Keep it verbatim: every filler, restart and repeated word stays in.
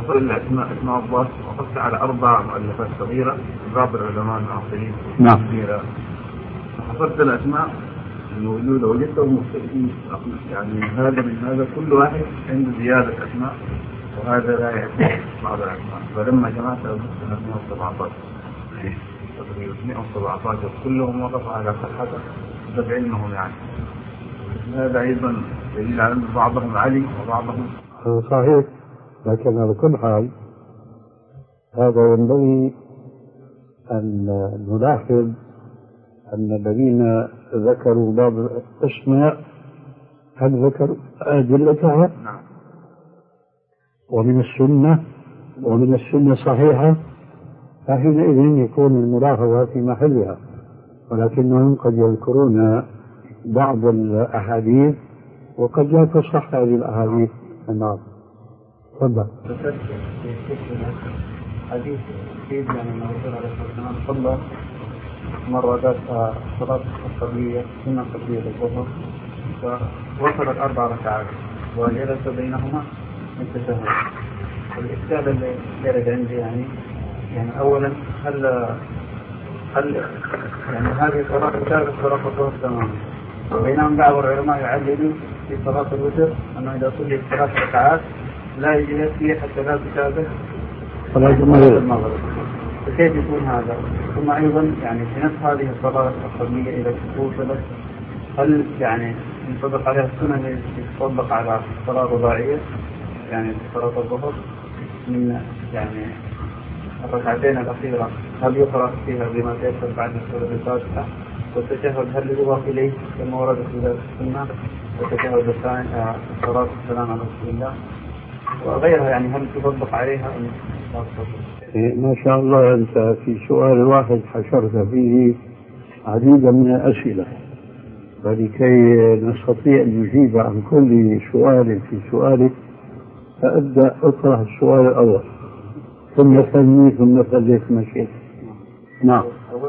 أفضل الأسماء اسماء الله وقفت على أربع مؤلفات صغيرة من بعض العلماء المعاصرين. نعم. حصلت الأسماء الموجودة وجدتهم مختلفين، يعني هذا من هذا كل واحد عنده زيادة أسماء وهذا لا يعرف بعض الأسماء. فلما جمعت سنة اثنين وسبعة عشر اثنين وسبعة عشر كلهم وقفوا على صحته بسبب علمهم، يعني هذا أيضا دليل على أن بعضهم علي وبعضهم صحيح. لكن على كل حال هذا ينبغي أن نلاحظ أن الذين ذكروا بعض الأسماء هل ذكروا أدلتها؟ نعم. ومن السنة ومن السنة صحيحة، فحينئذ يكون الملاحظة في محلها، ولكنهم قد يذكرون بعض الأحاديث وقد لا تصح هذه الأحاديث. نعم. تفضل. حديث سيدنا من الرسول عليه الصلاة والسلام صلى مرة ذات صلاة القبلية سنة قبلية للظهر فوصلت أربع ركعات وجلس بينهما التشهد. الإشكال اللي جرد عندي يعني يعني أولا هل هل يعني هذه الصلاة تشابه صلاة الظهر تماما، وبينما بعض العلماء يعللوا في صلاة الوتر أنه إذا صلي ثلاث ركعات لا يجلس فيه حتى لا تشابه صلاة المغرب. فكيف يكون هذا؟ ثم أيضا يعني في نفس هذه الصلاة القبلية إذا وصلت هل يعني ينطبق عليها السنة اللي تطبق على الصلاة الرباعية يعني صلاة الظهر من يعني الركعتين الأخيرة هل يقرأ فيها بما تيسر بعد سورة الفاتحة، والتشهد هل يضاف إليه كما ورد في ذلك السنة، والتشهد الثاني صلاة السلام على رسول الله وغيرها، يعني هل تطبق عليها أم لا تطبق؟ ما شاء الله أنت في سؤال واحد حشرت فيه عديدا من الأسئلة، ولكي نستطيع أن نجيب عن كل سؤال في سؤالك فأبدأ أطرح السؤال الأول ثم ثاني ثم ثالث مشيت. نعم.